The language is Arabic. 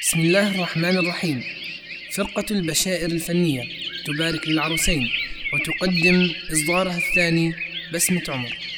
بسم الله الرحمن الرحيم. فرقة البشائر الفنية تبارك للعروسين وتقدم إصدارها الثاني بسمة عمر.